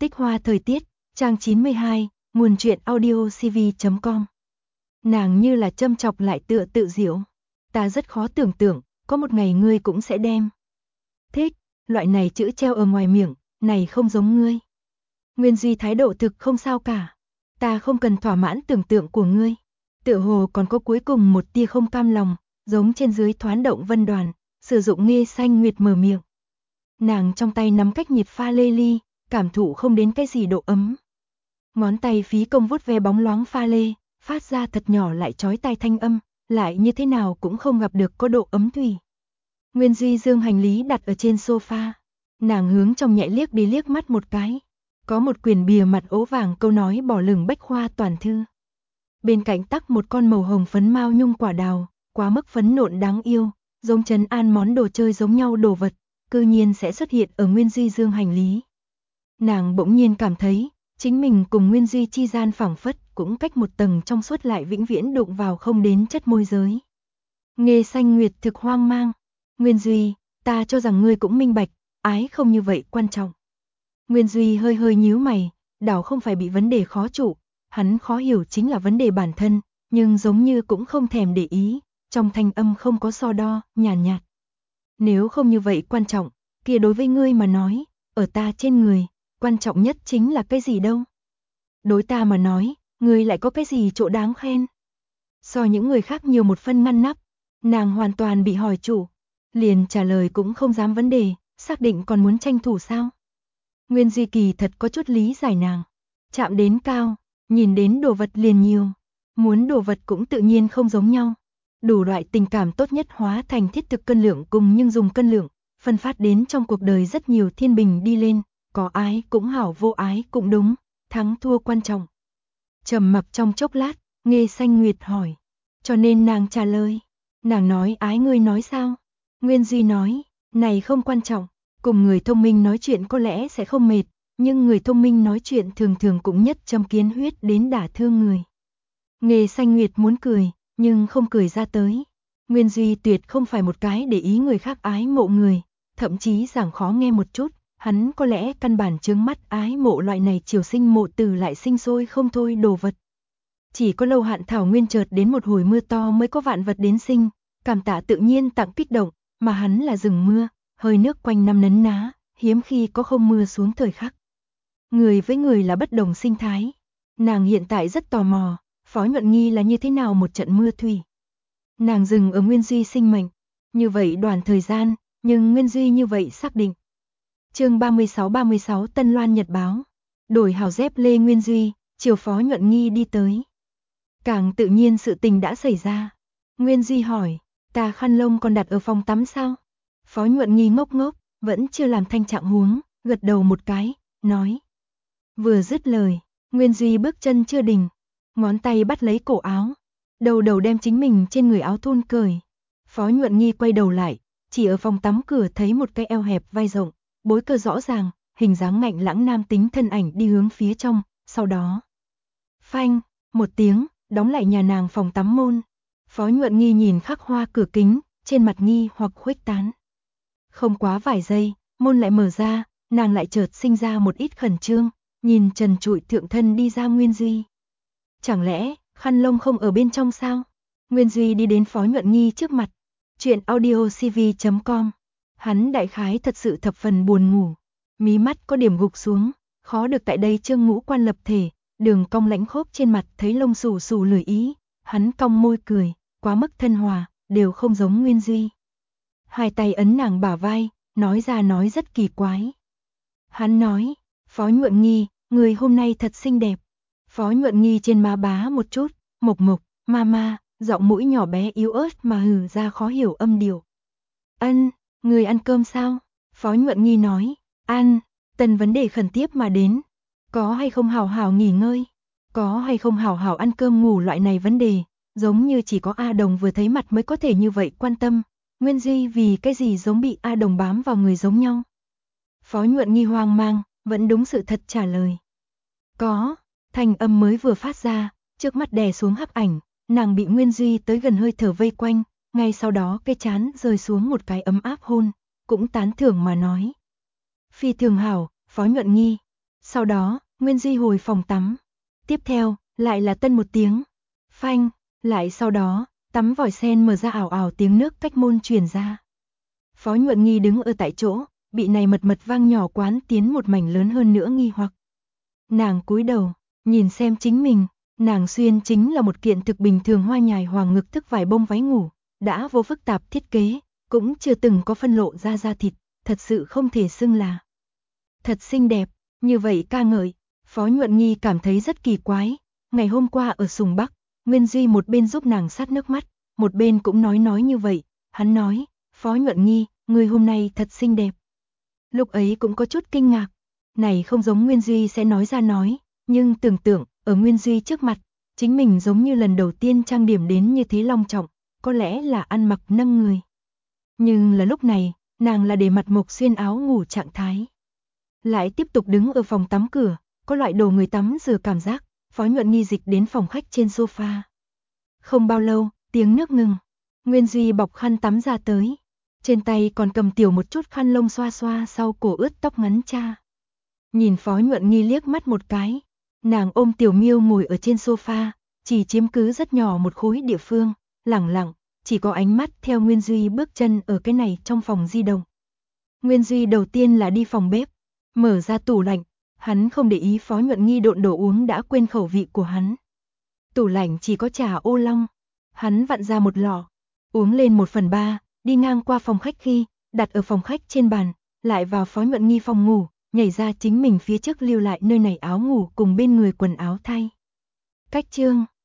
Tích hoa thời tiết, trang 92, nguồn truyện audio cv.com. Nàng như là châm chọc lại tựa tự diễu. Ta rất khó tưởng tượng, có một ngày ngươi cũng sẽ đem. Thích, loại này chữ treo ở ngoài miệng, này không giống ngươi. Nguyên Duy thái độ thực không sao cả. Ta không cần thỏa mãn tưởng tượng của ngươi. Tựa hồ còn có cuối cùng một tia không cam lòng, giống trên dưới thoán động vân đoàn, sử dụng Nghê Xanh Nguyệt mở miệng. Nàng trong tay nắm cách nhịp pha lê ly, cảm thụ không đến cái gì độ ấm. Ngón tay phí công vuốt ve bóng loáng pha lê, phát ra thật nhỏ lại chói tai thanh âm, lại như thế nào cũng không gặp được có độ ấm thủy. Nguyên Duy dương hành lý đặt ở trên sofa, nàng hướng trong nhẹ liếc đi liếc mắt một cái. Có một quyển bìa mặt ố vàng câu nói bỏ lửng bách khoa toàn thư. Bên cạnh tắc một con màu hồng phấn mao nhung quả đào, quá mức phấn nộn đáng yêu, giống trấn an món đồ chơi giống nhau đồ vật, cư nhiên sẽ xuất hiện ở Nguyên Duy dương hành lý. Nàng bỗng nhiên cảm thấy, chính mình cùng Nguyên Duy chi gian phảng phất cũng cách một tầng trong suốt lại vĩnh viễn đụng vào không đến chất môi giới. Nghê Xanh Nguyệt thực hoang mang. Nguyên Duy, ta cho rằng ngươi cũng minh bạch, ái không như vậy quan trọng. Nguyên Duy hơi hơi nhíu mày, đảo không phải bị vấn đề khó trụ, hắn khó hiểu chính là vấn đề bản thân, nhưng giống như cũng không thèm để ý, trong thanh âm không có so đo, nhàn nhạt. Nếu không như vậy quan trọng, kia đối với ngươi mà nói, ở ta trên người, quan trọng nhất chính là cái gì đâu? Đối ta mà nói, ngươi lại có cái gì chỗ đáng khen? So những người khác nhiều một phân ngăn nắp, nàng hoàn toàn bị hỏi chủ, liền trả lời cũng không dám vấn đề, xác định còn muốn tranh thủ sao? Nguyên Duy kỳ thật có chút lý giải nàng, chạm đến cao, nhìn đến đồ vật liền nhiều, muốn đồ vật cũng tự nhiên không giống nhau. Đủ loại tình cảm tốt nhất hóa thành thiết thực cân lượng cùng nhưng dùng cân lượng, phân phát đến trong cuộc đời rất nhiều thiên bình đi lên, có ái cũng hảo vô ái cũng đúng, thắng thua quan trọng. Trầm mặc trong chốc lát, Nghê Xanh Nguyệt hỏi, cho nên nàng trả lời, nàng nói ái ngươi nói sao? Nguyên Duy nói, này không quan trọng, cùng người thông minh nói chuyện có lẽ sẽ không mệt, nhưng người thông minh nói chuyện thường thường cũng nhất châm kiến huyết đến đả thương người. Nghê Xanh Nguyệt muốn cười, nhưng không cười ra tới. Nguyên Duy tuyệt không phải một cái để ý người khác ái mộ người, thậm chí giảng khó nghe một chút, hắn có lẽ căn bản chướng mắt ái mộ loại này chiều sinh mộ tử lại sinh sôi không thôi đồ vật. Chỉ có Lâu Hạn thảo nguyên chợt đến một hồi mưa to mới có vạn vật đến sinh, cảm tạ tự nhiên tặng kích động, mà hắn là rừng mưa, hơi nước quanh năm nấn ná, hiếm khi có không mưa xuống thời khắc. Người với người là bất đồng sinh thái. Nàng hiện tại rất tò mò, Phó Nhuận Nghi là như thế nào một trận mưa thủy. Nàng dừng ở Nguyên Duy sinh mệnh, như vậy đoạn thời gian, nhưng Nguyên Duy như vậy xác định. Chương 36 Tân Loan Nhật báo. Đổi hào dép lê Nguyên Duy, chiều Phó Nhuận Nghi đi tới. Càng tự nhiên sự tình đã xảy ra. Nguyên Duy hỏi, ta khăn lông còn đặt ở phòng tắm sao? Phó Nhuận Nghi ngốc ngốc, vẫn chưa làm thanh trạng huống, gật đầu một cái, nói. Vừa dứt lời, Nguyên Duy bước chân chưa đình, ngón tay bắt lấy cổ áo, đầu đầu đem chính mình trên người áo thun cởi. Phó Nhuận Nghi quay đầu lại, chỉ ở phòng tắm cửa thấy một cái eo hẹp vai rộng, bối cơ rõ ràng, hình dáng ngạnh lãng nam tính thân ảnh đi hướng phía trong, sau đó. Phanh, một tiếng, đóng lại nhà nàng phòng tắm môn. Phó Nhuận Nghi nhìn khắc hoa cửa kính, trên mặt nghi hoặc khuếch tán. Không quá vài giây, môn lại mở ra, nàng lại chợt sinh ra một ít khẩn trương, nhìn trần trụi thượng thân đi ra Nguyên Duy. Chẳng lẽ, khăn lông không ở bên trong sao? Nguyên Duy đi đến Phó Nhuận Nghi trước mặt. Chuyện audio cv.com. Hắn đại khái thật sự thập phần buồn ngủ. Mí mắt có điểm gục xuống, khó được tại đây trương ngũ quan lập thể, đường cong lãnh khốp trên mặt thấy lông xù xù lười ý. Hắn cong môi cười, quá mức thân hòa, đều không giống Nguyên Duy. Hai tay ấn nàng bả vai, nói ra nói rất kỳ quái. Hắn nói, Phó Nhuận Nghi, người hôm nay thật xinh đẹp. Phó Nhuận Nghi trên má bá một chút, mộc mộc, ma, giọng mũi nhỏ bé yếu ớt mà hừ ra khó hiểu âm điệu. Ân, người ăn cơm sao? Phó Nhuận Nghi nói, ăn, tần vấn đề khẩn tiếp mà đến. Có hay không hào hào nghỉ ngơi? Có hay không hào hào ăn cơm ngủ loại này vấn đề, giống như chỉ có A Đồng vừa thấy mặt mới có thể như vậy quan tâm. Nguyên Duy vì cái gì giống bị A Đồng bám vào người giống nhau? Phó Nhuận Nghi hoang mang, vẫn đúng sự thật trả lời. Có, thanh âm mới vừa phát ra, trước mắt đè xuống hắc ảnh, nàng bị Nguyên Duy tới gần hơi thở vây quanh, ngay sau đó cái trán rơi xuống một cái ấm áp hôn, cũng tán thưởng mà nói. Phi thường hảo, Phó Nhuận Nghi. Sau đó, Nguyên Duy hồi phòng tắm. Tiếp theo, lại là tân một tiếng. Phanh, lại sau đó, tắm vòi sen mở ra ảo ảo tiếng nước cách môn truyền ra. Phó Nhuận Nghi đứng ở tại chỗ, bị này mật mật vang nhỏ quán tiến một mảnh lớn hơn nữa nghi hoặc. Nàng cúi đầu, nhìn xem chính mình, nàng xuyên chính là một kiện thực bình thường hoa nhài hoàng ngực thức vải bông váy ngủ, đã vô phức tạp thiết kế, cũng chưa từng có phân lộ ra da thịt, thật sự không thể xưng là thật xinh đẹp, như vậy ca ngợi. Phó Nhuận Nghi cảm thấy rất kỳ quái, ngày hôm qua ở Sùng Bắc, Nguyên Duy một bên giúp nàng sát nước mắt, một bên cũng nói như vậy, hắn nói, Phó Nhuận Nghi, người hôm nay thật xinh đẹp. Lúc ấy cũng có chút kinh ngạc, này không giống Nguyên Duy sẽ nói ra nói, nhưng tưởng tượng, ở Nguyên Duy trước mặt, chính mình giống như lần đầu tiên trang điểm đến như thế long trọng, có lẽ là ăn mặc nâng người. Nhưng là lúc này, nàng là để mặt mộc xuyên áo ngủ trạng thái. Lại tiếp tục đứng ở phòng tắm cửa, có loại đồ người tắm rửa cảm giác, Phó Nhuận Nghi dịch đến phòng khách trên sofa. Không bao lâu, tiếng nước ngừng, Nguyên Duy bọc khăn tắm ra tới. Trên tay còn cầm tiểu một chút khăn lông xoa xoa sau cổ ướt tóc ngắn cha. Nhìn Phó Nhuận Nghi liếc mắt một cái, nàng ôm Tiểu Miêu ngồi ở trên sofa, chỉ chiếm cứ rất nhỏ một khối địa phương, lẳng lặng, chỉ có ánh mắt theo Nguyên Duy bước chân ở cái này trong phòng di động. Nguyên Duy đầu tiên là đi phòng bếp, mở ra tủ lạnh, hắn không để ý Phó Nhuận Nghi độn đồ uống đã quên khẩu vị của hắn. Tủ lạnh chỉ có trà ô long, hắn vặn ra một lọ, uống lên 1/3, đi ngang qua phòng khách khi, đặt ở phòng khách trên bàn, lại vào Phó Nhuận Nghi phòng ngủ, nhảy ra chính mình phía trước lưu lại nơi này áo ngủ cùng bên người quần áo thay. Cách chương